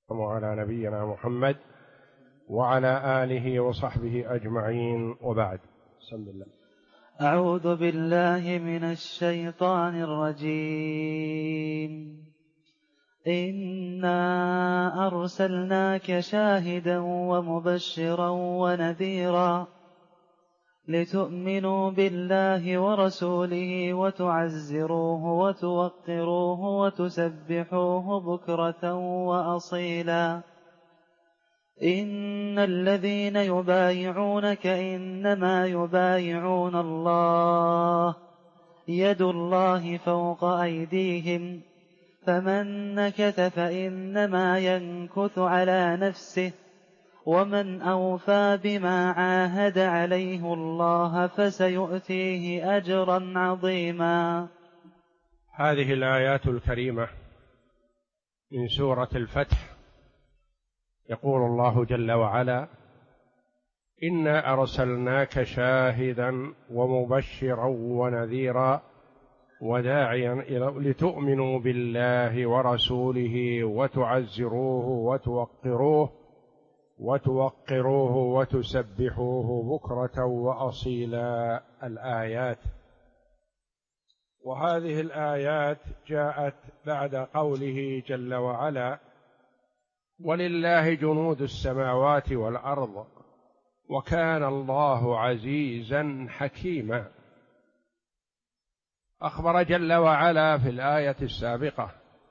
وعلى نبينا محمد وعلى آله وصحبه أجمعين، وبعد. بسم الله. أعوذ بالله من الشيطان الرجيم. إنا أرسلناك شاهدا ومبشرا ونذيرا لتؤمنوا بالله ورسوله وتعزروه وتوقروه وتسبحوه بكرة وأصيلا. إن الذين يبايعونك إنما يبايعون الله، يد الله فوق أيديهم، فمن نكث فإنما ينكث على نفسه، ومن أوفى بما عاهد عليه الله فسيؤتيه أجرا عظيما. هذه الآيات الكريمة من سورة الفتح يقول الله جل وعلا: إنا أرسلناك شاهدا ومبشرا ونذيرا وداعيا لتؤمنوا بالله ورسوله وتعزروه وتوقروه وتسبحوه بكرة وأصيلا. الآيات. وهذه الآيات جاءت بعد قوله جل وعلا: ولله جنود السماوات والأرض وكان الله عزيزا حكيما. أخبر جل وعلا في الآية السابقة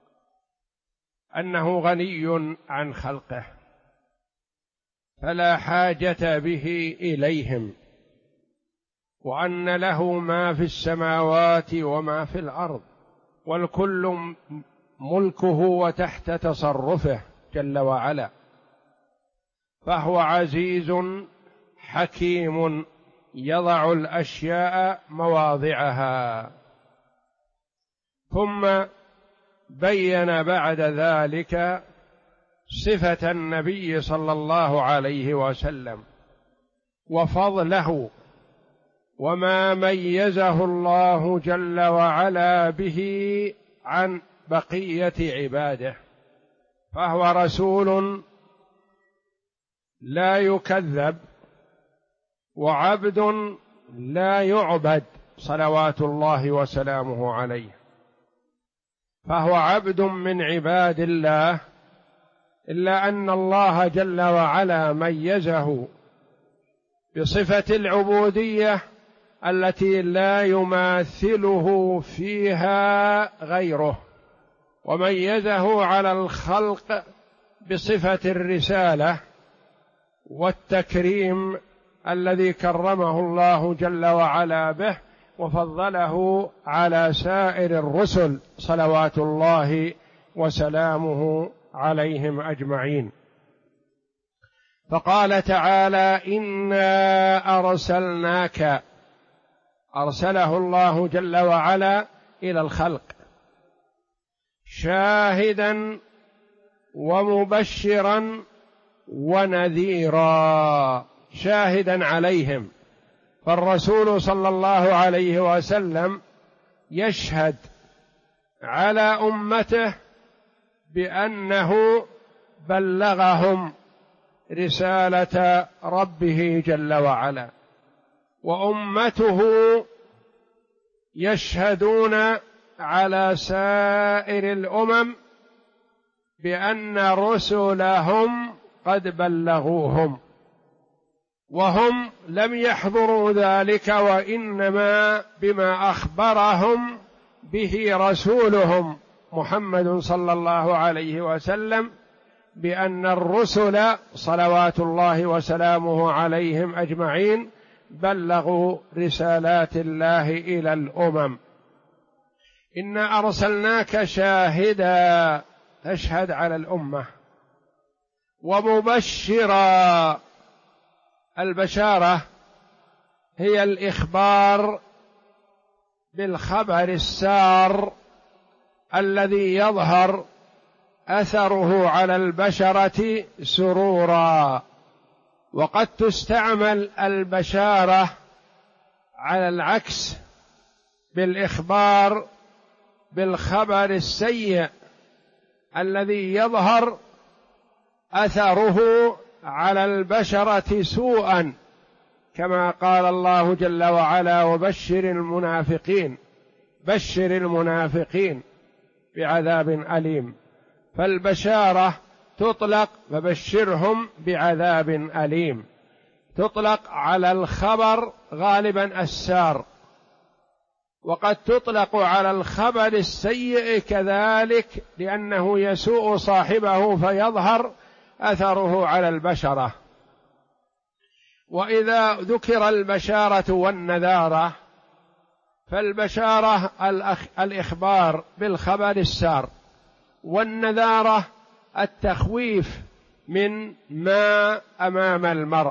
أنه غني عن خلقه، فلا حاجة به إليهم، وأن له ما في السماوات وما في الأرض، والكل ملكه وتحت تصرفه جل وعلا، فهو عزيز حكيم يضع الأشياء مواضعها. ثم بين بعد ذلك صفة النبي صلى الله عليه وسلم وفضله وما ميزه الله جل وعلا به عن بقية عباده، فهو رسول لا يكذب وعبد لا يعبد صلوات الله وسلامه عليه، فهو عبد من عباد الله، إلا أن الله جل وعلا ميزه بصفة العبودية التي لا يماثله فيها غيره، وميزه على الخلق بصفة الرسالة والتكريم الذي كرمه الله جل وعلا به، وفضله على سائر الرسل صلوات الله وسلامه عليهم أجمعين. فقال تعالى: إنا أرسلناك، أرسله الله جل وعلا إلى الخلق شاهدا ومبشرا ونذيرا، شاهدا عليهم، فالرسول صلى الله عليه وسلم يشهد على أمته بأنه بلغهم رسالة ربه جل وعلا، وأمته يشهدون على سائر الأمم بأن رسلهم قد بلغوهم، وهم لم يحضروا ذلك، وإنما بما أخبرهم به رسولهم محمد صلى الله عليه وسلم بأن الرسل صلوات الله وسلامه عليهم أجمعين بلغوا رسالات الله إلى الأمم. إنا أرسلناك شاهدا، تشهد على الأمة، ومبشرا، البشارة هي الإخبار بالخبر السار الذي يظهر أثره على البشرة سرورا. وقد تستعمل البشارة على العكس بالإخبار بالخبر السيء الذي يظهر أثره على البشرة سوءا، كما قال الله جل وعلا: وبشر المنافقين، بشر المنافقين بعذاب أليم. فالبشارة تطلق فبشرهم بعذاب أليم، تطلق على الخبر غالبا السار، وقد تطلق على الخبر السيء كذلك، لأنه يسوء صاحبه فيظهر أثره على البشرة. وإذا ذكر البشارة والنذارة، فالبشارة الإخبار بالخبر السار، والنذارة التخويف من ما أمام المرء.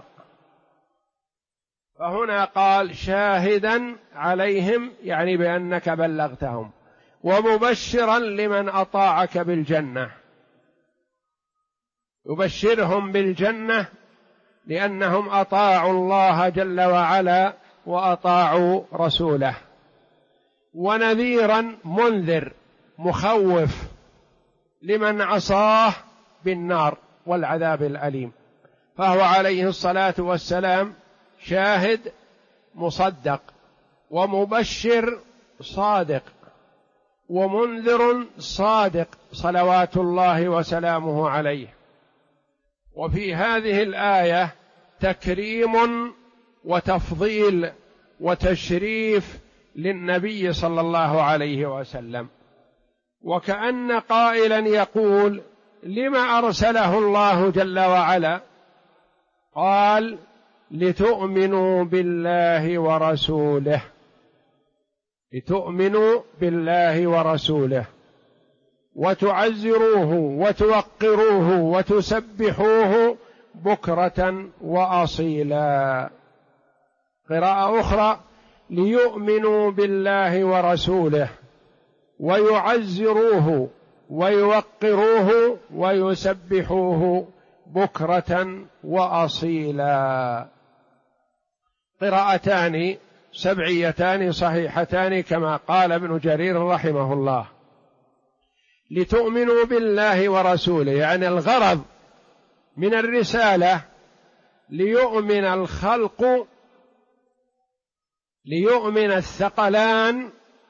فهنا قال: شاهدا عليهم، يعني بأنك بلغتهم، ومبشرا لمن أطاعك بالجنة. يبشرهم بالجنة لأنهم أطاعوا الله جل وعلا وأطاعوا رسوله، ونذيرا منذر مخوف لمن عصاه بالنار والعذاب الأليم. فهو عليه الصلاة والسلام شاهد مصدق، ومبشر صادق، ومنذر صادق، صلوات الله وسلامه عليه. وفي هذه الآية تكريم وتفضيل وتشريف للنبي صلى الله عليه وسلم، وكأن قائلا يقول: لما أرسله الله جل وعلا؟ قال: لتؤمنوا بالله ورسوله، لتؤمنوا بالله ورسوله وتعزروه وتوقروه وتسبحوه بكرة وأصيلا. قراءة أخرى: ليؤمنوا بالله ورسوله ويعزروه ويوقروه ويسبحوه بكرة وأصيلا. قراءتان سبعيتان صحيحتان كما قال ابن جرير رحمه الله. لتؤمنوا بالله ورسوله، يعني الغرض من الرسالة ليؤمن الخلق، ليؤمن الثقلان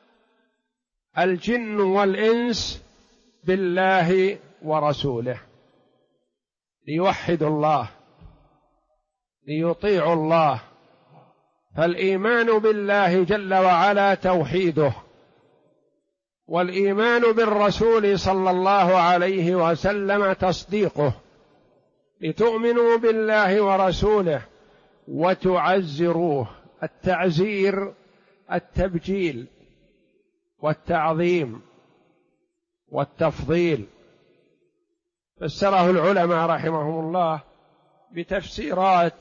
الجن والإنس بالله ورسوله، ليوحدوا الله، ليطيعوا الله. فالإيمان بالله جل وعلا توحيده، والإيمان بالرسول صلى الله عليه وسلم تصديقه. لتؤمنوا بالله ورسوله وتعزروه، التعزير التبجيل والتعظيم والتفضيل. فسره العلماء رحمهم الله بتفسيرات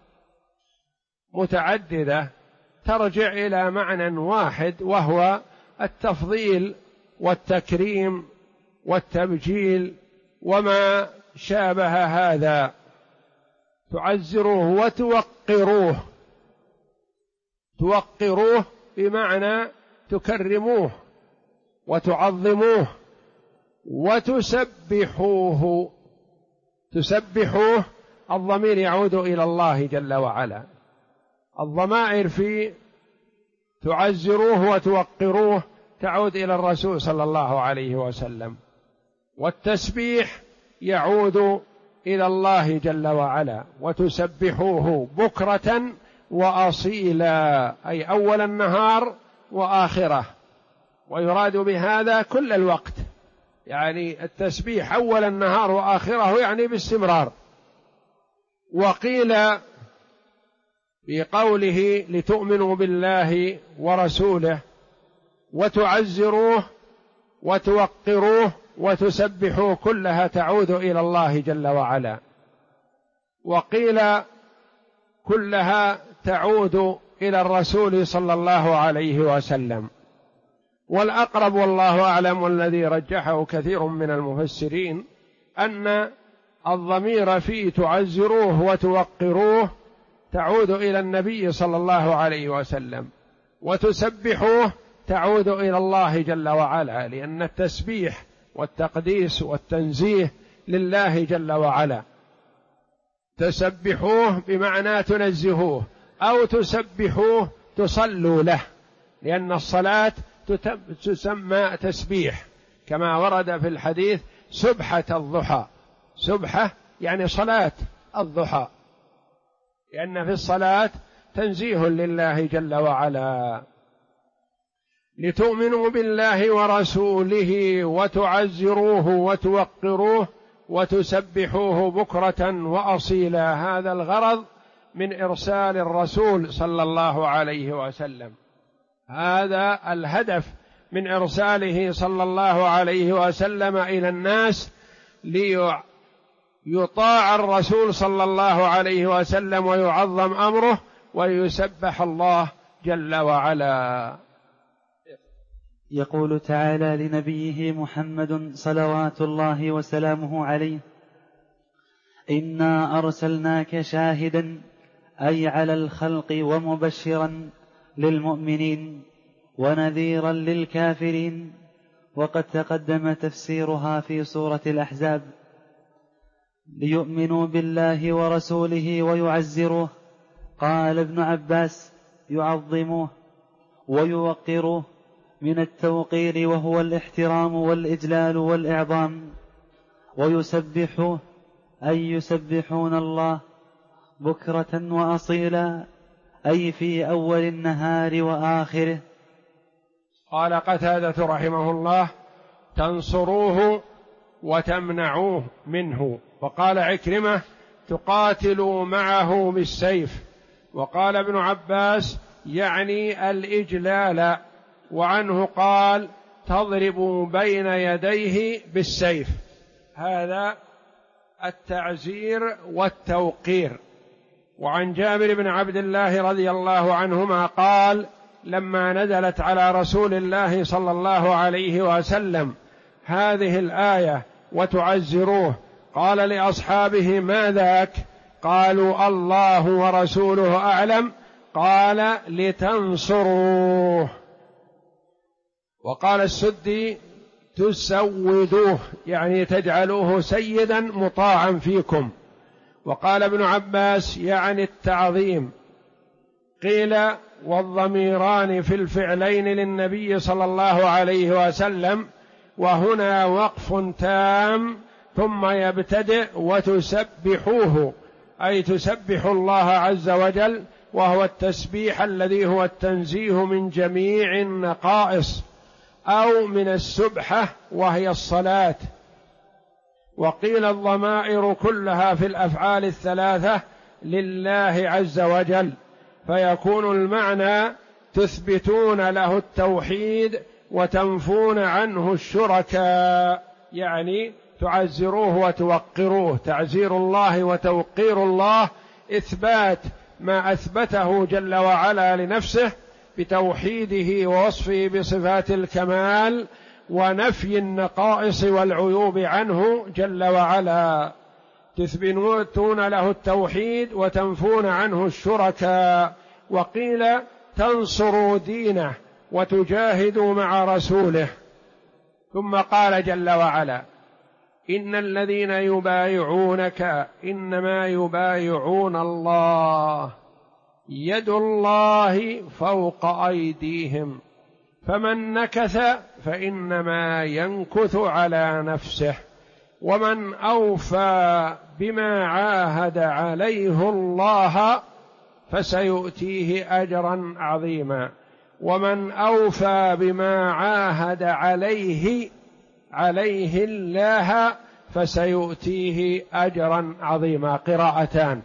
متعددة ترجع إلى معنى واحد، وهو التفضيل والتكريم والتبجيل وما شابه هذا. تعزروه وتوقروه، توقروه بمعنى تكرموه وتعظموه، وتسبحوه. تسبحوه الضمير يعود إلى الله جل وعلا، الضمائر في تعزروه وتوقروه تعود إلى الرسول صلى الله عليه وسلم، والتسبيح يعود إلى الله جل وعلا. وتسبحوه بكرة وأصيلا، أي أول النهار وآخره، ويراد بهذا كل الوقت، يعني التسبيح أول النهار وآخره يعني باستمرار. وقيل بقوله لتؤمنوا بالله ورسوله وتعزروه وتوقروه وتسبحوه كلها تعود إلى الله جل وعلا، وقيل كلها تعود إلى الرسول صلى الله عليه وسلم. والأقرب والله أعلم، والذي رجحه كثير من المفسرين، أن الضمير في تعزروه وتوقروه تعود إلى النبي صلى الله عليه وسلم، وتسبحوه تعود إلى الله جل وعلا، لأن التسبيح والتقديس والتنزيه لله جل وعلا. تسبحوه بمعنى تنزهوه، أو تسبحوه تصلوا له، لأن الصلاة تسمى تسبيح، كما ورد في الحديث سبحة الضحى. سبحة يعني صلاة الضحى، لأن في الصلاة تنزيه لله جل وعلا. لتؤمنوا بالله ورسوله وتعزروه وتوقروه وتسبحوه بكرة وأصيلا. هذا الغرض من إرسال الرسول صلى الله عليه وسلم، هذا الهدف من إرساله صلى الله عليه وسلم إلى الناس، ليطاع الرسول صلى الله عليه وسلم ويعظم أمره ويسبح الله جل وعلا. يقول تعالى لنبيه محمد صلوات الله وسلامه عليه: إنا أرسلناك شاهدا أي على الخلق ومبشرا للمؤمنين ونذيرا للكافرين. وقد تقدم تفسيرها في سورة الأحزاب. ليؤمنوا بالله ورسوله ويعزروه. قال ابن عباس: يعظموه ويوقروه، من التوقير وهو الاحترام والإجلال والإعظام. ويسبحوه أي يسبحون الله بكرة وأصيلا، أي في أول النهار وآخره. قال قتادة رحمه الله: تنصروه وتمنعوه منه. وقال عكرمة: تقاتلوا معه بالسيف. وقال ابن عباس: يعني الإجلال. وعنه قال: تضرب بين يديه بالسيف. هذا التعزير والتوقير. وعن جابر بن عبد الله رضي الله عنهما قال: لما نزلت على رسول الله صلى الله عليه وسلم هذه الآية: وتعزروه، قال لأصحابه: ما ذاك؟ قالوا: الله ورسوله أعلم. قال: لتنصروه. وقال السدي: تسودوه، يعني تجعلوه سيدا مطاعا فيكم. وقال ابن عباس: يعني التعظيم. قيل: والضميران في الفعلين للنبي صلى الله عليه وسلم، وهنا وقف تام ثم يبتدئ: وتسبحوه، أي تسبح الله عز وجل، وهو التسبيح الذي هو التنزيه من جميع النقائص، أو من السبحة وهي الصلاة. وقيل الضمائر كلها في الأفعال الثلاثة لله عز وجل، فيكون المعنى: تثبتون له التوحيد وتنفون عنه الشركاء، يعني تعزروه وتوقروه. تعزير الله وتوقير الله إثبات ما أثبته جل وعلا لنفسه بتوحيده ووصفه بصفات الكمال، ونفي النقائص والعيوب عنه جل وعلا. تثبتون له التوحيد وتنفون عنه الشركاء. وقيل: تنصروا دينه وتجاهدوا مع رسوله. ثم قال جل وعلا: إن الذين يبايعونك إنما يبايعون الله، يد الله فوق أيديهم، فمن نكث فإنما ينكث على نفسه، ومن أوفى بما عاهد عليه الله فسيؤتيه أجرا عظيما. ومن أوفى بما عاهد عليه الله فسيؤتيه أجرا عظيما. قراءتان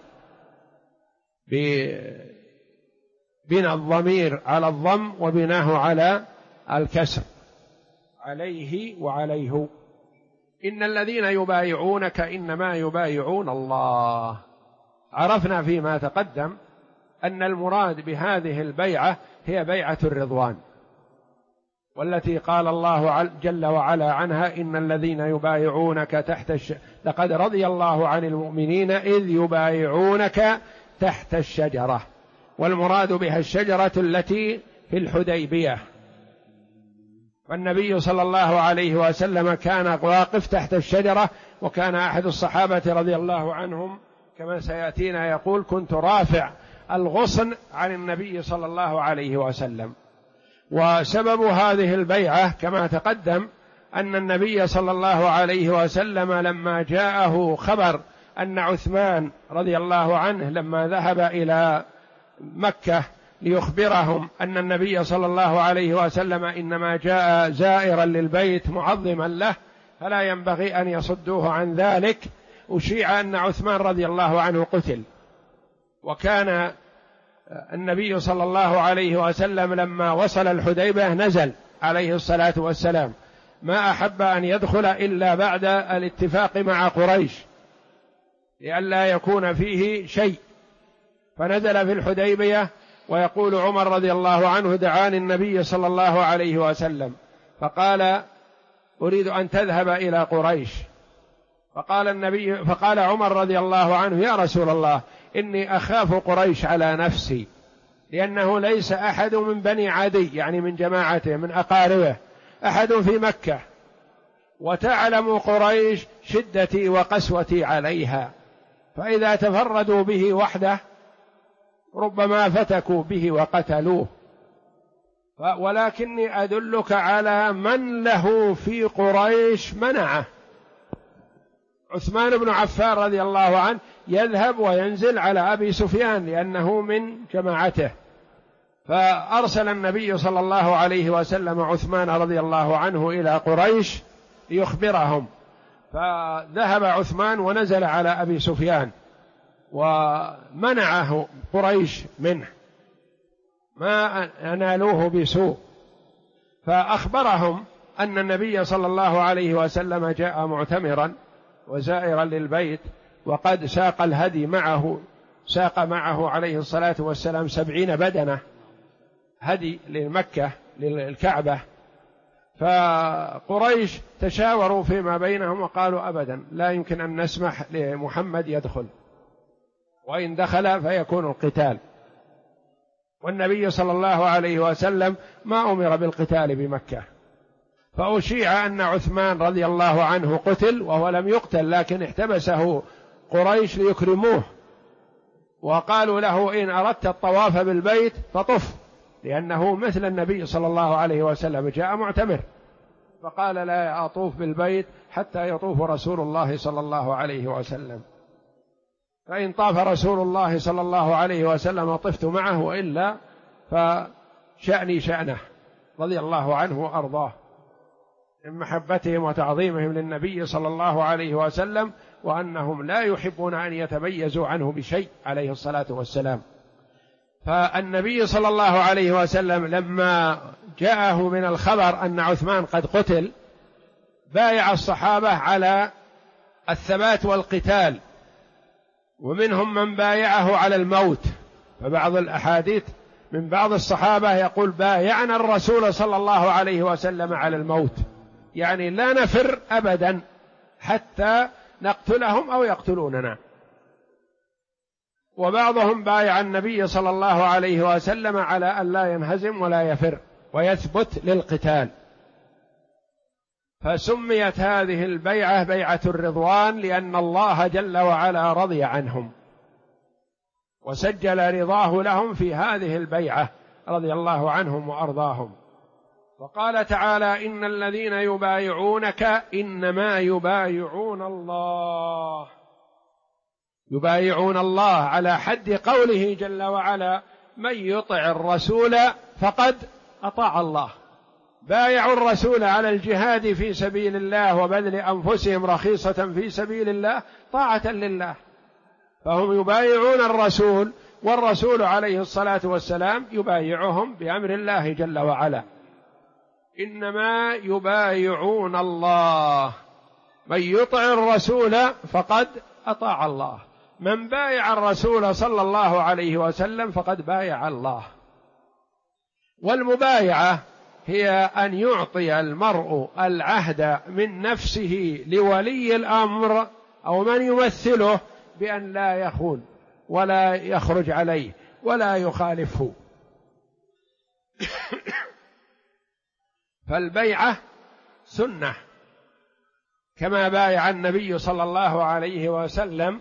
بنى الضمير على الضم وبناه على الكسر، عليه وعليه. إن الذين يبايعونك إنما يبايعون الله. عرفنا فيما تقدم أن المراد بهذه البيعة هي بيعة الرضوان، والتي قال الله جل وعلا عنها: إن الذين يبايعونك تحت لقد رضي الله عن المؤمنين إذ يبايعونك تحت الشجرة. والمراد بها الشجرة التي في الحديبية، والنبي صلى الله عليه وسلم كان واقف تحت الشجرة، وكان أحد الصحابة رضي الله عنهم كما سيأتينا يقول: كنت رافع الغصن عن النبي صلى الله عليه وسلم. وسبب هذه البيعة كما تقدم أن النبي صلى الله عليه وسلم لما جاءه خبر أن عثمان رضي الله عنه لما ذهب إلى مكة ليخبرهم أن النبي صلى الله عليه وسلم إنما جاء زائرا للبيت معظما له فلا ينبغي أن يصدوه عن ذلك، أشيع أن عثمان رضي الله عنه قتل. وكان النبي صلى الله عليه وسلم لما وصل الحديبية نزل عليه الصلاة والسلام، ما أحب أن يدخل إلا بعد الاتفاق مع قريش لئلا يكون فيه شيء، فنزل في الحديبية. ويقول عمر رضي الله عنه: دعاني النبي صلى الله عليه وسلم فقال: أريد أن تذهب إلى قريش. فقال عمر رضي الله عنه: يا رسول الله، إني أخاف قريش على نفسي، لأنه ليس أحد من بني عدي يعني من جماعته من أقاربه أحد في مكة، وتعلم قريش شدتي وقسوتي عليها، فإذا تفردوا به وحده ربما فتكوا به وقتلوه، ولكني أدلك على من له في قريش منعه. عثمان بن عفان رضي الله عنه يذهب وينزل على أبي سفيان لأنه من جماعته، فأرسل النبي صلى الله عليه وسلم عثمان رضي الله عنه إلى قريش ليخبرهم، فذهب عثمان ونزل على أبي سفيان ومنعه قريش منه، ما أنالوه بسوء. فأخبرهم أن النبي صلى الله عليه وسلم جاء معتمرا وزائرا للبيت، وقد ساق الهدي معه، ساق معه عليه الصلاة والسلام 70 بدنة هدي لمكة للكعبة. فقريش تشاوروا فيما بينهم وقالوا: أبدا لا يمكن أن نسمح لمحمد يدخل، وإن دخل فيكون القتال. والنبي صلى الله عليه وسلم ما أمر بالقتال بمكة، فأشيع أن عثمان رضي الله عنه قتل وهو لم يقتل، لكن احتبسه قريش ليكرموه، وقالوا له: إن أردت الطواف بالبيت فطف، لأنه مثل النبي صلى الله عليه وسلم جاء معتمر، فقال: لا أطوف بالبيت حتى يطوف رسول الله صلى الله عليه وسلم، فإن طاف رسول الله صلى الله عليه وسلم طفت معه، وإلا فشأني شأنه رضي الله عنه وأرضاه، من محبتهم وتعظيمهم للنبي صلى الله عليه وسلم، وأنهم لا يحبون أن يتميزوا عنه بشيء عليه الصلاة والسلام. فالنبي صلى الله عليه وسلم لما جاءه من الخبر أن عثمان قد قتل بايع الصحابة على الثبات والقتال، ومنهم من بايعه على الموت. فبعض الأحاديث من بعض الصحابة يقول: بايعنا الرسول صلى الله عليه وسلم على الموت، يعني لا نفر أبدا حتى نقتلهم أو يقتلوننا. وبعضهم بايع النبي صلى الله عليه وسلم على أن لا ينهزم ولا يفر ويثبت للقتال. فسميت هذه البيعة بيعة الرضوان، لأن الله جل وعلا رضي عنهم وسجل رضاه لهم في هذه البيعة رضي الله عنهم وأرضاهم. وقال تعالى: إن الذين يبايعونك إنما يبايعون الله، يبايعون الله على حد قوله جل وعلا: من يطع الرسول فقد أطاع الله. بايعوا الرسول على الجهاد في سبيل الله وبذل أنفسهم رخيصة في سبيل الله طاعة لله، فهم يبايعون الرسول، والرسول عليه الصلاة والسلام يبايعهم بأمر الله جل وعلا. إنما يبايعون الله، من يطع الرسول فقد أطاع الله، من بايع الرسول صلى الله عليه وسلم فقد بايع الله. والمبايعة هي أن يعطي المرء العهد من نفسه لولي الأمر أو من يمثله بأن لا يخون ولا يخرج عليه ولا يخالفه. فالبيعة سنة، كما بايع النبي صلى الله عليه وسلم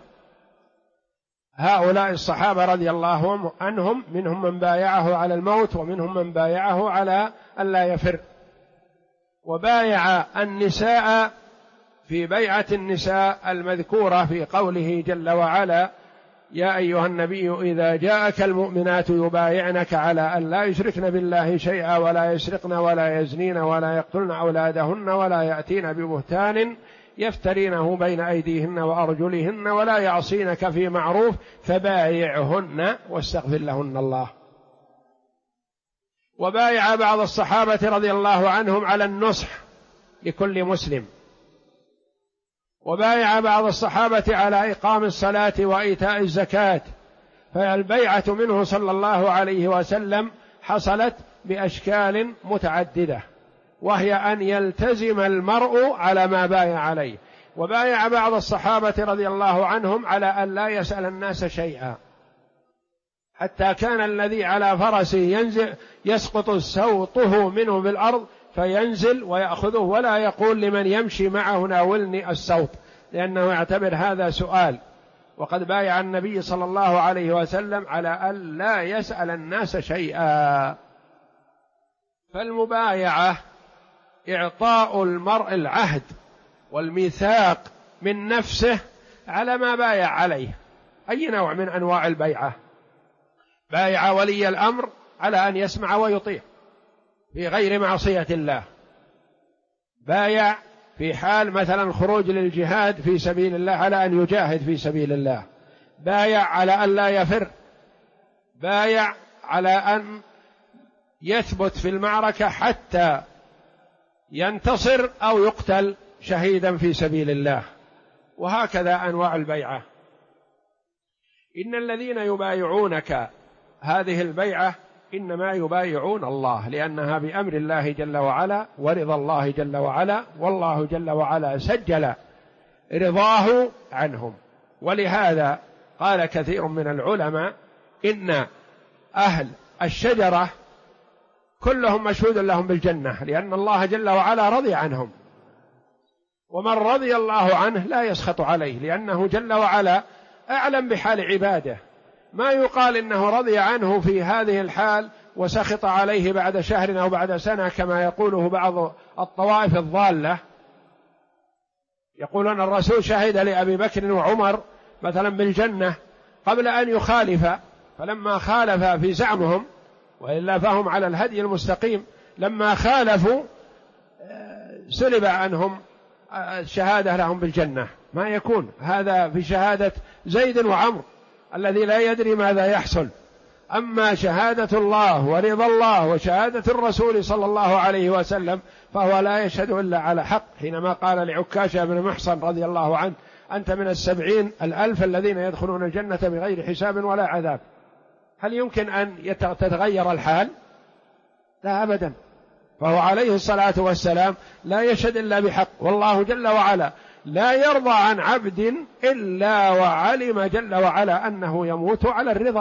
هؤلاء الصحابة رضي الله عنهم، منهم من بايعه على الموت ومنهم من بايعه على ألا يفر. وبايع النساء في بيعة النساء المذكورة في قوله جل وعلا: يا أيها النبي إذا جاءك المؤمنات يبايعنك على أن لا يشركن بالله شيئا ولا يسرقن ولا يزنين ولا يقتلن أولادهن ولا يأتين ببهتان يفترينه بين أيديهن وأرجلهن ولا يعصينك في معروف فبايعهن واستغفر لهن الله. وبايع بعض الصحابة رضي الله عنهم على النصح لكل مسلم، وبايع بعض الصحابة على إقام الصلاة وإيتاء الزكاة. فالبيعة منه صلى الله عليه وسلم حصلت بأشكال متعددة، وهي أن يلتزم المرء على ما بايع عليه. وبايع بعض الصحابة رضي الله عنهم على أن لا يسأل الناس شيئا، حتى كان الذي على فرسه ينزل يسقط سوطه منه بالأرض فينزل ويأخذه ولا يقول لمن يمشي معه ناولني السوط، لأنه يعتبر هذا سؤال. وقد بايع النبي صلى الله عليه وسلم على أن لا يسأل الناس شيئا. فالمبايعة إعطاء المرء العهد والميثاق من نفسه على ما بايع عليه. أي نوع من أنواع البيعة؟ بايع ولي الأمر على أن يسمع ويطيع في غير معصية الله، بايع في حال مثلا خروج للجهاد في سبيل الله على أن يجاهد في سبيل الله، بايع على أن لا يفر، بايع على أن يثبت في المعركة حتى ينتصر أو يقتل شهيدا في سبيل الله. وهكذا أنواع البيعة. إن الذين يبايعونك، هذه البيعة إنما يبايعون الله، لأنها بأمر الله جل وعلا ورضا الله جل وعلا، والله جل وعلا سجل رضاه عنهم. ولهذا قال كثير من العلماء إن أهل الشجرة كلهم مشهود لهم بالجنة، لأن الله جل وعلا رضي عنهم، ومن رضي الله عنه لا يسخط عليه، لأنه جل وعلا أعلم بحال عباده. ما يقال إنه رضي عنه في هذه الحال وسخط عليه بعد شهر أو بعد سنة كما يقوله بعض الطوائف الضالة، يقولون الرسول شهد لأبي بكر وعمر مثلا بالجنة قبل أن يخالف، فلما خالف في زعمهم، وإلا فهم على الهدي المستقيم، لما خالفوا سلب عنهم الشهادة لهم بالجنة. ما يكون هذا في شهادة زيد وعمر الذي لا يدري ماذا يحصل. أما شهادة الله ورضا الله وشهادة الرسول صلى الله عليه وسلم فهو لا يشهد إلا على حق، حينما قال لعكاشة بن محصن رضي الله عنه: أنت من 70,000 الذين يدخلون الجنة بغير حساب ولا عذاب. هل يمكن أن تتغير الحال؟ لا أبدا. فهو عليه الصلاة والسلام لا يشهد إلا بحق، والله جل وعلا لا يرضى عن عبد إلا وعلم جل وعلا أنه يموت على الرضا،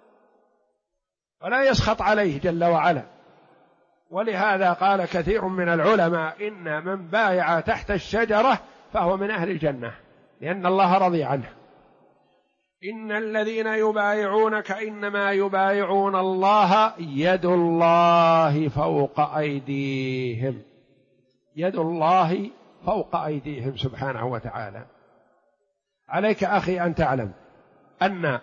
ولا يسخط عليه جل وعلا. ولهذا قال كثير من العلماء إن من بايع تحت الشجرة فهو من أهل الجنة، لأن الله رضي عنه. إن الذين يبايعونك إنما يبايعون الله يد الله فوق أيديهم، يد الله فوق أيديهم سبحانه وتعالى. عليك أخي أن تعلم أن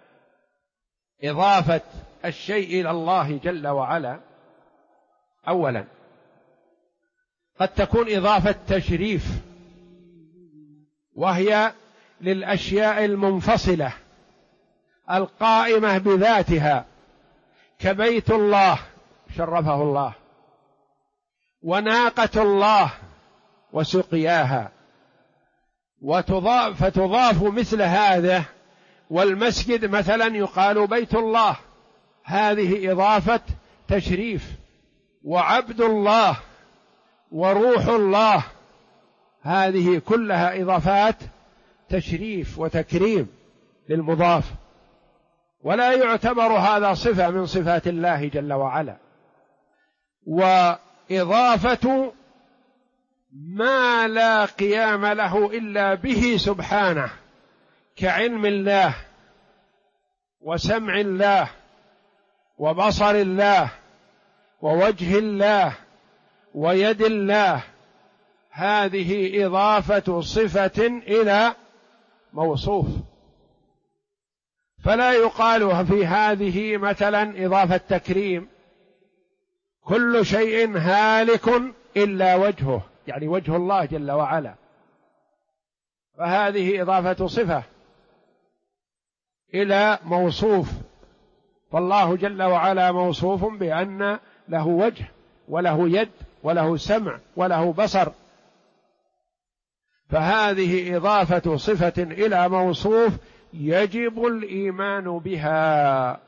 إضافة الشيء إلى الله جل وعلا أولا قد تكون إضافة تشريف، وهي للأشياء المنفصلة القائمة بذاتها، كبيت الله شرفه الله، وناقة الله وسقياها، فتضاف مثل هذا. والمسجد مثلا يقال بيت الله، هذه إضافة تشريف. وعبد الله وروح الله، هذه كلها إضافات تشريف وتكريم للمضاف، ولا يعتبر هذا صفة من صفات الله جل وعلا. إضافة ما لا قيام له إلا به سبحانه، كعلم الله وسمع الله وبصر الله ووجه الله ويد الله، هذه إضافة صفة إلى موصوف، فلا يقال في هذه مثلا إضافة تكريم، كل شيء هالك إلا وجهه، يعني وجه الله جل وعلا، فهذه إضافة صفة إلى موصوف، فالله جل وعلا موصوف بأن له وجه وله يد وله سمع وله بصر، فهذه إضافة صفة إلى موصوف يجب الإيمان بها.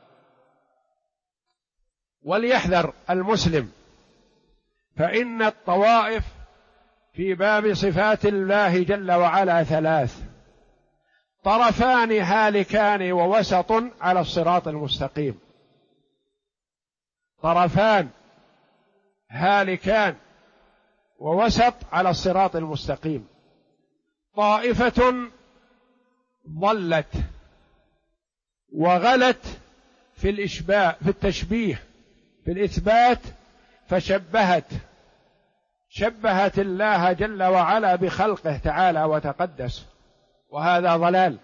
وليحذر المسلم، فإن الطوائف في باب صفات الله جل وعلا ثلاث: طرفان هالكان ووسط على الصراط المستقيم. طرفان هالكان ووسط على الصراط المستقيم. طائفة ضلت وغلت في الإشباع، في التشبيه، في الإثبات، شبهت الله جل وعلا بخلقه تعالى وتقدس، وهذا ضلال.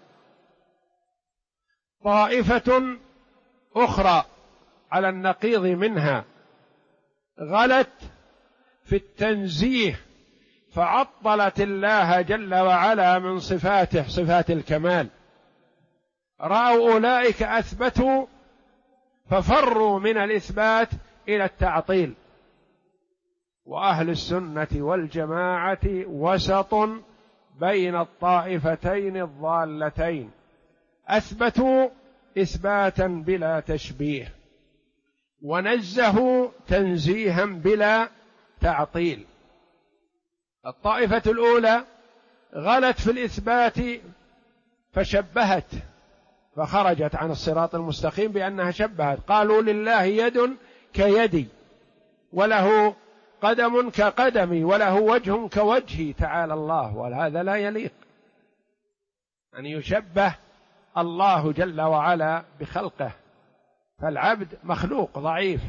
طائفة أخرى على النقيض منها غلت في التنزيه، فعطلت الله جل وعلا من صفاته، صفات الكمال. رأوا أولئك أثبتوا ففروا من الإثبات إلى التعطيل. وأهل السنة والجماعة وسط بين الطائفتين الضالتين، أثبتوا إثباتا بلا تشبيه، ونزهوا تنزيها بلا تعطيل. الطائفة الأولى غلت في الإثبات فشبهت، فخرجت عن الصراط المستقيم بأنها شبهت، قالوا لله يد كيدي وله قدم كقدمي وله وجه كوجهي تعالى الله، وهذا لا يليق أن يشبه الله جل وعلا بخلقه، فالعبد مخلوق ضعيف،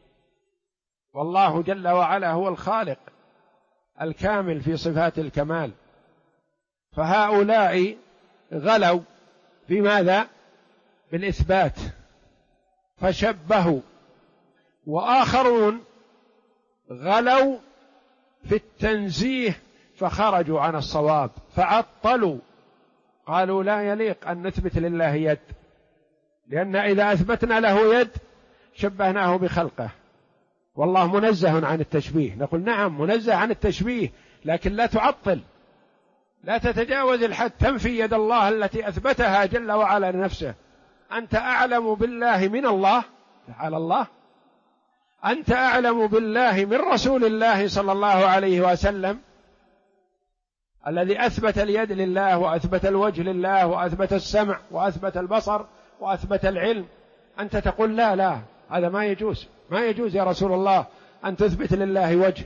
والله جل وعلا هو الخالق الكامل في صفات الكمال. فهؤلاء غلوا في ماذا؟ بالإثبات فشبهوا، وآخرون غلوا في التنزيه فخرجوا عن الصواب فعطلوا، قالوا لا يليق أن نثبت لله يد، لأن إذا أثبتنا له يد شبهناه بخلقه، والله منزه عن التشبيه. نقول نعم منزه عن التشبيه، لكن لا تعطل، لا تتجاوز الحد، تنفي يد الله التي أثبتها جل وعلا لنفسه. أنت أعلم بالله من الله تعالى الله، أنت أعلم بالله من رسول الله صلى الله عليه وسلم الذي أثبت اليد لله وأثبت الوجه لله وأثبت السمع وأثبت البصر وأثبت العلم. أنت تقول لا هذا ما يجوز، ما يجوز يا رسول الله أن تثبت لله وجه،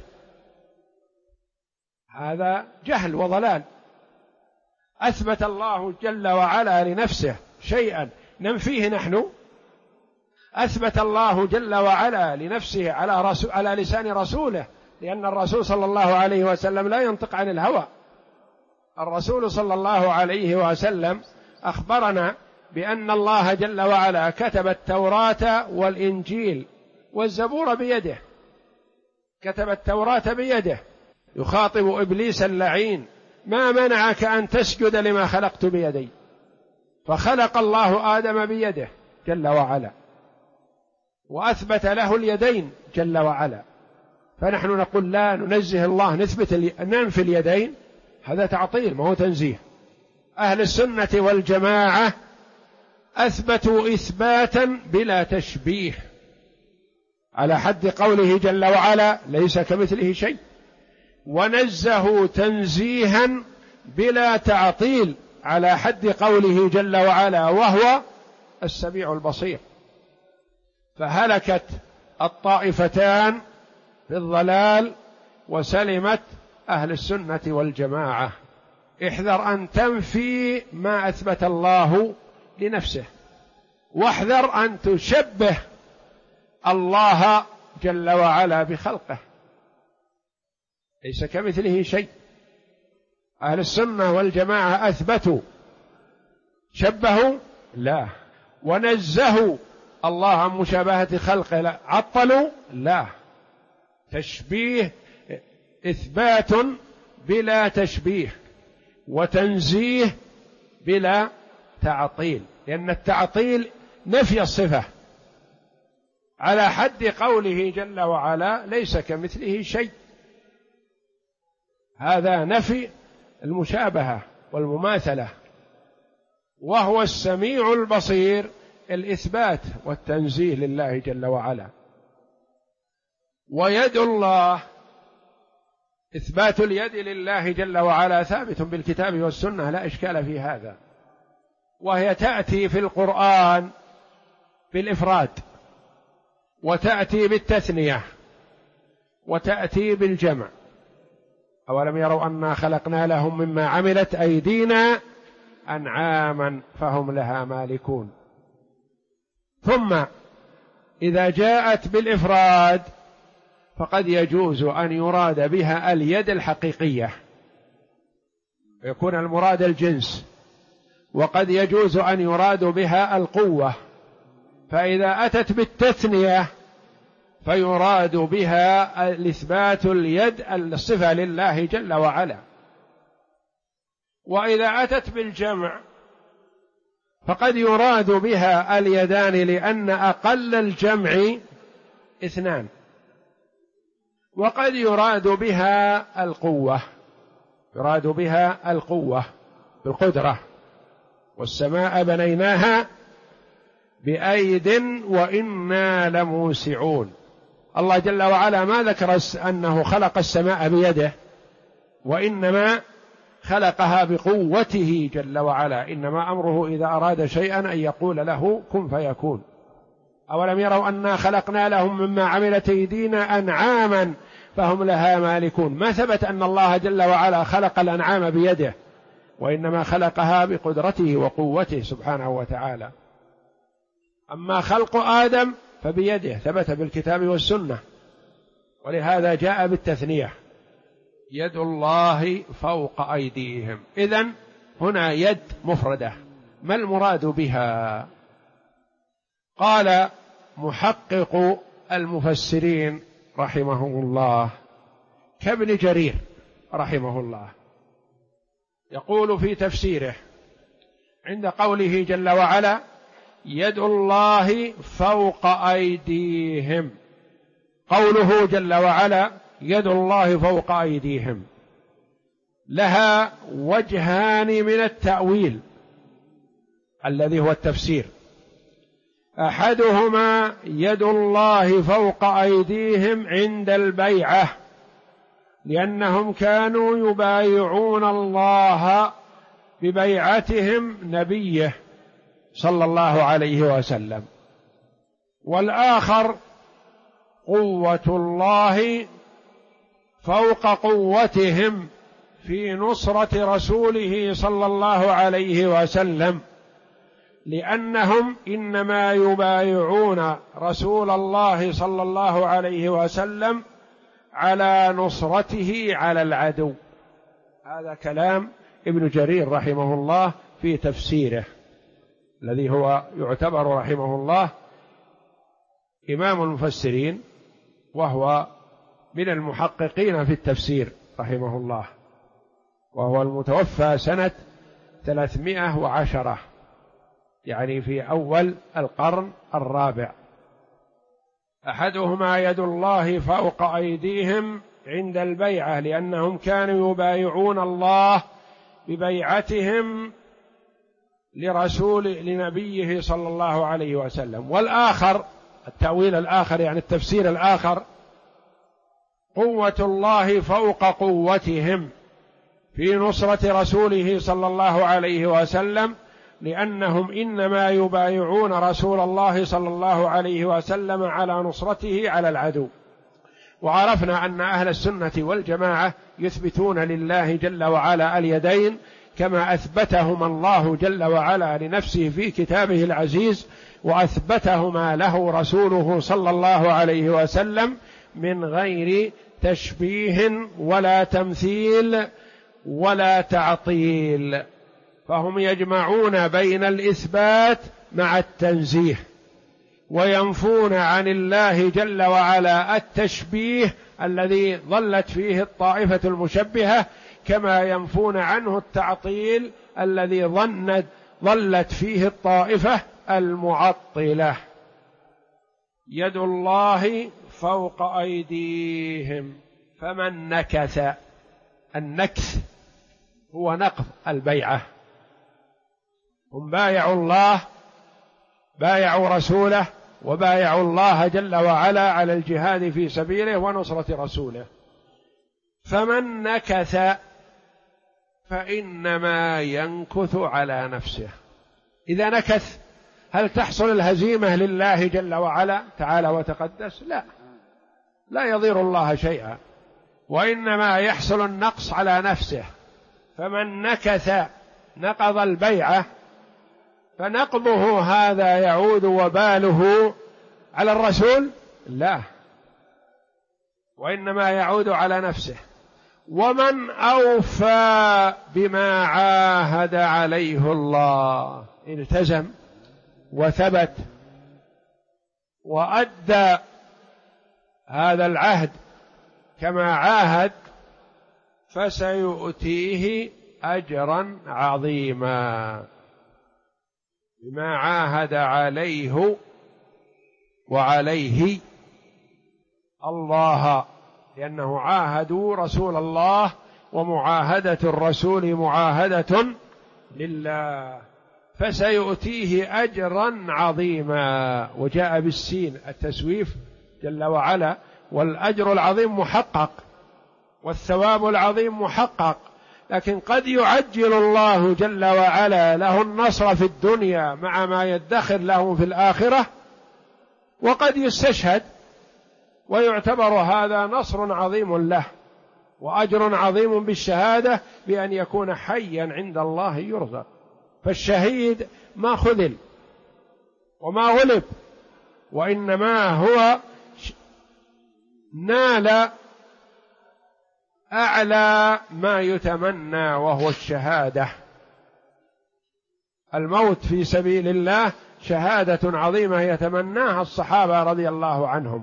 هذا جهل وضلال. أثبت الله جل وعلا لنفسه شيئا ننفيه نحن، أثبت الله جل وعلا لنفسه على لسان رسوله، لأن الرسول صلى الله عليه وسلم لا ينطق عن الهوى. الرسول صلى الله عليه وسلم أخبرنا بأن الله جل وعلا كتب التوراة والإنجيل والزبور بيده، كتب التوراة بيده، يخاطب إبليس اللعين: ما منعك أن تسجد لما خلقت بيدي؟ فخلق الله آدم بيده جل وعلا، وأثبت له اليدين جل وعلا. فنحن نقول لا ننزه الله، ننفي اليدين، هذا تعطيل ما هو تنزيه. أهل السنة والجماعة أثبتوا إثباتا بلا تشبيه، على حد قوله جل وعلا: ليس كمثله شيء، ونزهوا تنزيها بلا تعطيل، على حد قوله جل وعلا: وهو السميع البصير. فهلكت الطائفتان في الضلال وسلمت أهل السنة والجماعة. احذر أن تنفي ما أثبت الله لنفسه، واحذر أن تشبه الله جل وعلا بخلقه، ليس كمثله شيء. أهل السنة والجماعة أثبتوا، شبهوا لا، ونزهوا الله عن مشابهة خلقه لا، عطلوا لا. تشبيه إثبات بلا تشبيه، وتنزيه بلا تعطيل، لأن التعطيل نفي الصفة على حد قوله جل وعلا ليس كمثله شيء، هذا نفي المشابهة والمماثلة. وهو السميع البصير الإثبات والتنزيه لله جل وعلا. ويد الله، إثبات اليد لله جل وعلا ثابت بالكتاب والسنة، لا إشكال في هذا، وهي تأتي في القرآن بالإفراد، وتأتي بالتثنية، وتأتي بالجمع. أولم يروا أنا خلقنا لهم مما عملت أيدينا أنعاما فهم لها مالكون. ثم إذا جاءت بالإفراد فقد يجوز أن يراد بها اليد الحقيقية، يكون المراد الجنس، وقد يجوز أن يراد بها القوة. فإذا أتت بالتثنية فيراد بها الإثبات اليد الصفة لله جل وعلا. وإذا أتت بالجمع فقد يراد بها اليدان، لأن أقل الجمع 2، وقد يراد بها القوة، يراد بها القوة بالقدرة. والسماء بنيناها بأيد وإنا لموسعون. الله جل وعلا ما ذكر أنه خلق السماء بيده، وإنما خلقها بقوته جل وعلا. إنما أمره إذا أراد شيئا أن يقول له كن فيكون. أولم يروا أنا خلقنا لهم مما عملت أيدينا أنعاما فهم لها مالكون. ما ثبت أن الله جل وعلا خلق الأنعام بيده، وإنما خلقها بقدرته وقوته سبحانه وتعالى. أما خلق آدم فبيده، ثبت بالكتاب والسنة، ولهذا جاء بالتثنية، يد الله فوق أيديهم. إذن هنا يد مفردة، ما المراد بها؟ قال محقق المفسرين رحمه الله كابن جرير رحمه الله، يقول في تفسيره عند قوله جل وعلا يد الله فوق أيديهم، قوله جل وعلا يد الله فوق أيديهم لها وجهان من التأويل الذي هو التفسير. أحدهما يد الله فوق أيديهم عند البيعة، لأنهم كانوا يبايعون الله ببيعتهم نبيه صلى الله عليه وسلم. والآخر قوة الله فوق قوتهم في نصرة رسوله صلى الله عليه وسلم، لأنهم إنما يبايعون رسول الله صلى الله عليه وسلم على نصرته على العدو. هذا كلام ابن جرير رحمه الله في تفسيره، الذي هو يعتبر رحمه الله إمام المفسرين، وهو من المحققين في التفسير رحمه الله، وهو المتوفى سنة 310، يعني في أول القرن الرابع. أحدهما يد الله فوق أيديهم عند البيعة، لأنهم كانوا يبايعون الله ببيعتهم لنبيه صلى الله عليه وسلم. والآخر التأويل الآخر، يعني التفسير الآخر، قوة الله فوق قوتهم في نصرة رسوله صلى الله عليه وسلم، لأنهم إنما يبايعون رسول الله صلى الله عليه وسلم على نصرته على العدو. وعرفنا أن أهل السنة والجماعة يثبتون لله جل وعلا اليدين كما أثبتهما الله جل وعلا لنفسه في كتابه العزيز، وأثبتهما له رسوله صلى الله عليه وسلم من غير تشبيه ولا تمثيل ولا تعطيل، فهم يجمعون بين الإثبات مع التنزيه، وينفون عن الله جل وعلا التشبيه الذي ضلت فيه الطائفة المشبهة، كما ينفون عنه التعطيل الذي ضلت فيه الطائفة المعطلة. يد الله فوق أيديهم فمن نكث، النكث هو نقض البيعة، هم بايعوا الله، بايعوا رسوله، وبايعوا الله جل وعلا على الجهاد في سبيله ونصرة رسوله، فمن نكث فإنما ينكث على نفسه. إذا نكث هل تحصل الهزيمة لله جل وعلا تعالى وتقدس؟ لا يضير الله شيئا، وإنما يحصل النقص على نفسه. فمن نكث نقض البيعة، فنقضه هذا يعود وباله على الرسول؟ لا، وإنما يعود على نفسه. ومن أوفى بما عاهد عليه الله، التزم وثبت وأدى هذا العهد كما عاهد، فسيؤتيه أجرا عظيما بما عاهد عليه وعليه الله، لأنه عاهدوا رسول الله، ومعاهدة الرسول معاهدة لله، فسيؤتيه أجرا عظيما. وجاء بالسين التسويف جل وعلا، والأجر العظيم محقق والثواب العظيم محقق، لكن قد يعجل الله جل وعلا له النصر في الدنيا مع ما يدخر له في الآخرة، وقد يستشهد ويعتبر هذا نصر عظيم له وأجر عظيم بالشهادة بأن يكون حيا عند الله يرزق. فالشهيد ما خذل وما غلب، وإنما هو نال أعلى ما يتمنى وهو الشهادة. الموت في سبيل الله شهادة عظيمة يتمناها الصحابة رضي الله عنهم،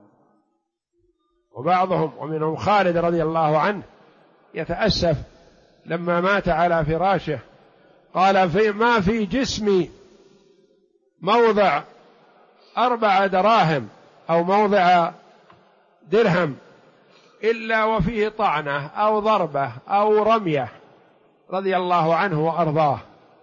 وبعضهم ومنهم خالد رضي الله عنه يتأسف لما مات على فراشه، قال ما في جسمي موضع 4 دراهم أو موضع درهم إلا وفيه طعنة أو ضربة أو رمية، رضي الله عنه وأرضاه،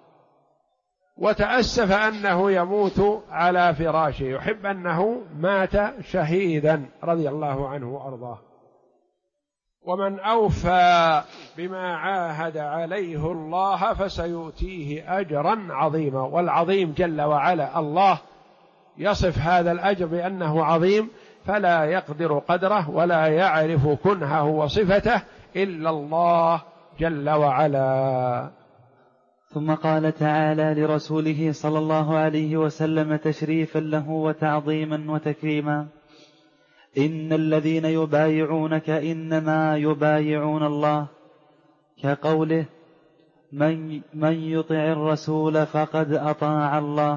وتأسف أنه يموت على فراشه، يحب أنه مات شهيدا رضي الله عنه وأرضاه. ومن أوفى بما عاهد عليه الله فسيؤتيه أجرا عظيما. والعظيم جل وعلا الله يصف هذا الأجر بأنه عظيم، فلا يقدر قدره ولا يعرف كنهه وصفته إلا الله جل وعلا. ثم قال تعالى لرسوله صلى الله عليه وسلم تشريفا له وتعظيما وتكريما: إن الذين يبايعونك إنما يبايعون الله، كقوله: من يطع الرسول فقد أطاع الله.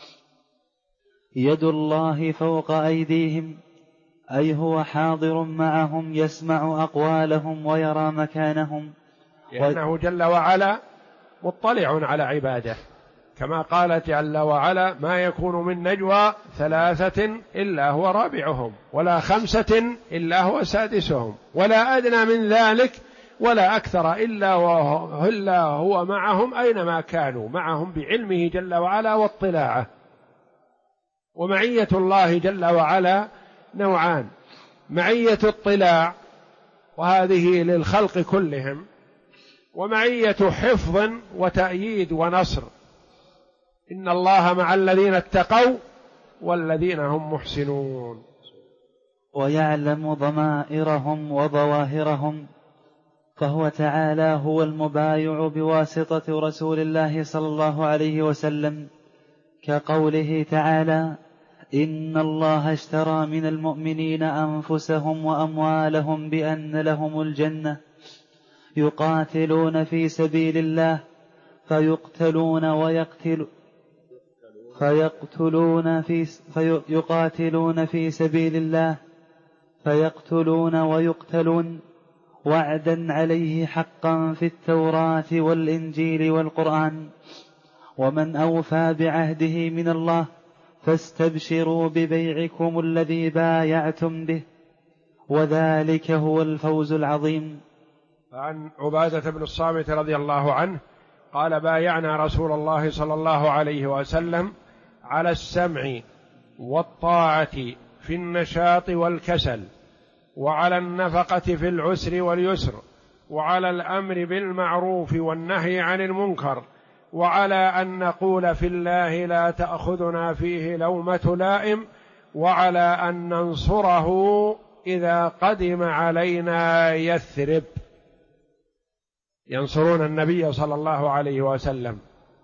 يد الله فوق أيديهم، أي هو حاضر معهم يسمع أقوالهم ويرى مكانهم، لأنه جل وعلا مطلع على عباده، كما قال جل وعلا: ما يكون من نجوى 3 إلا هو رابعهم، ولا 5 إلا هو سادسهم، ولا أدنى من ذلك ولا أكثر إلا هو معهم أينما كانوا، معهم بعلمه جل وعلا واطلاعه. ومعية الله جل وعلا نوعان: معية اطلاع وهذه للخلق كلهم، ومعية حفظ وتأييد ونصر. إن الله مع الذين اتقوا والذين هم محسنون. ويعلم ضمائرهم وظواهرهم، فهو تعالى هو المبايع بواسطة رسول الله صلى الله عليه وسلم، كقوله تعالى: إن الله اشترى من المؤمنين أنفسهم وأموالهم بأن لهم الجنة يقاتلون في سبيل الله فيقاتلون في سبيل الله فيقتلون ويقتلون، وعدا عليه حقا في التوراة والإنجيل والقرآن، ومن أوفى بعهده من الله فاستبشروا ببيعكم الذي بايعتم به، وذلك هو الفوز العظيم. عن عبادة بن الصامت رضي الله عنه قال: بايعنا رسول الله صلى الله عليه وسلم على السمع والطاعة في النشاط والكسل، وعلى النفقة في العسر واليسر، وعلى الأمر بالمعروف والنهي عن المنكر، وعلى أن نقول في الله لا تأخذنا فيه لومة لائم، وعلى أن ننصره إذا قدم علينا يثرب. ينصرون النبي صلى الله عليه وسلم،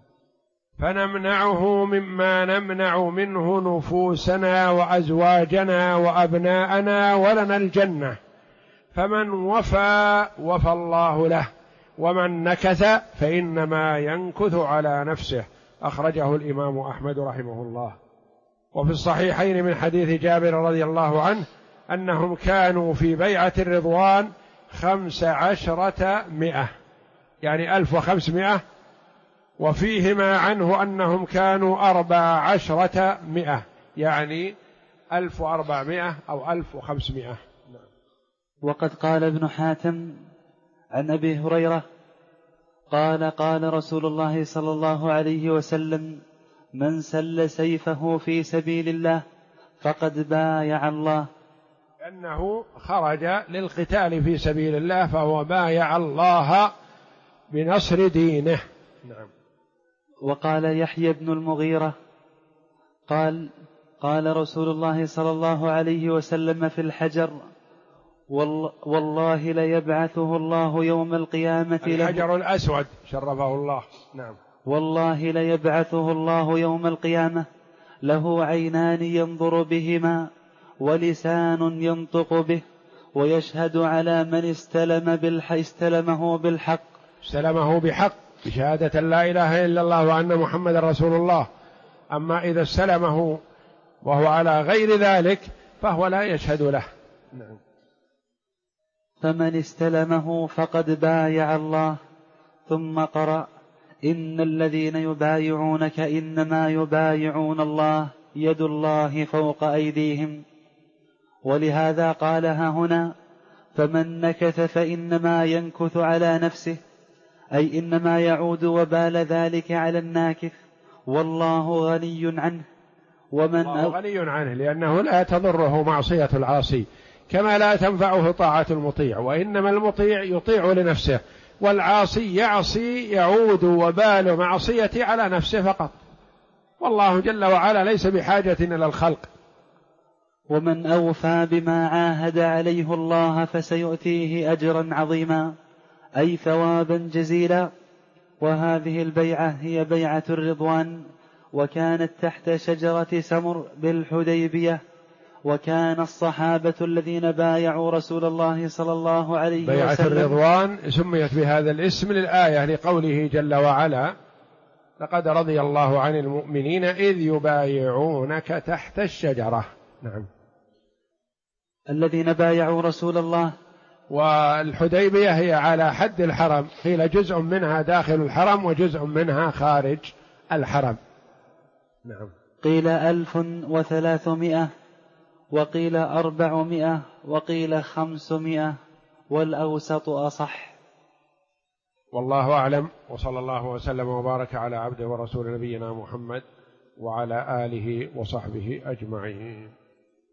فنمنعه مما نمنع منه نفوسنا وأزواجنا وأبناءنا، ولنا الجنة. فمن وفى وفى الله له، ومن نكث فإنما ينكث على نفسه. أخرجه الإمام أحمد رحمه الله. وفي الصحيحين من حديث جابر رضي الله عنه أنهم كانوا في بيعة الرضوان 1500، يعني 1500، وفيهما عنه أنهم كانوا 1400، يعني 1400 أو 1500. وقد قال ابن حاتم عن أبي هريرة قال: قال رسول الله صلى الله عليه وسلم: من سل سيفه في سبيل الله فقد بايع الله. لأنه خرج للقتال في سبيل الله، فهو بايع الله بنصر دينه. نعم. وقال يحيى بن المغيرة قال رسول الله صلى الله عليه وسلم في الحجر: والله ليبعثه الله يوم القيامة الحجر الأسود شرفه الله. نعم. والله ليبعثه الله يوم القيامة له عينان ينظر بهما ولسان ينطق به، ويشهد على من استلمه بحق بشهادة لا إله إلا الله وأن محمد رسول الله. أما إذا استلمه وهو على غير ذلك فهو لا يشهد له. نعم. فمن استلمه فقد بايع الله. ثم قرأ: إن الذين يبايعونك إنما يبايعون الله يد الله فوق أيديهم. ولهذا قالها هنا: فمن نكث فإنما ينكث على نفسه، أي إنما يعود وبال ذلك على الناكث، والله غني عنه. الله غني عنه، لأنه لا تضره معصية العاصي كما لا تنفعه طاعة المطيع، وإنما المطيع يطيع لنفسه، والعاصي يعصي يعود وبال معصيته على نفسه فقط، والله جل وعلا ليس بحاجة إلى الخلق. ومن أوفى بما عاهد عليه الله فسيؤتيه أجرا عظيما، أي ثوابا جزيلا. وهذه البيعة هي بيعة الرضوان، وكانت تحت شجرة سمر بالحديبية. وكان الصحابة الذين بايعوا رسول الله صلى الله عليه وسلم. بيعة الرضوان سميت بهذا الاسم للآية، لقوله جل وعلا: لقد رضي الله عن المؤمنين إذ يبايعونك تحت الشجرة. نعم. الذين بايعوا رسول الله. والحديبية هي على حد الحرم، قيل جزء منها داخل الحرم وجزء منها خارج الحرم. نعم. قيل 1300 وقيل 400 وقيل 500، والأوسط أصح. والله أعلم، وصلى الله وسلم وبارك على عبده ورسول نبينا محمد وعلى آله وصحبه أجمعين.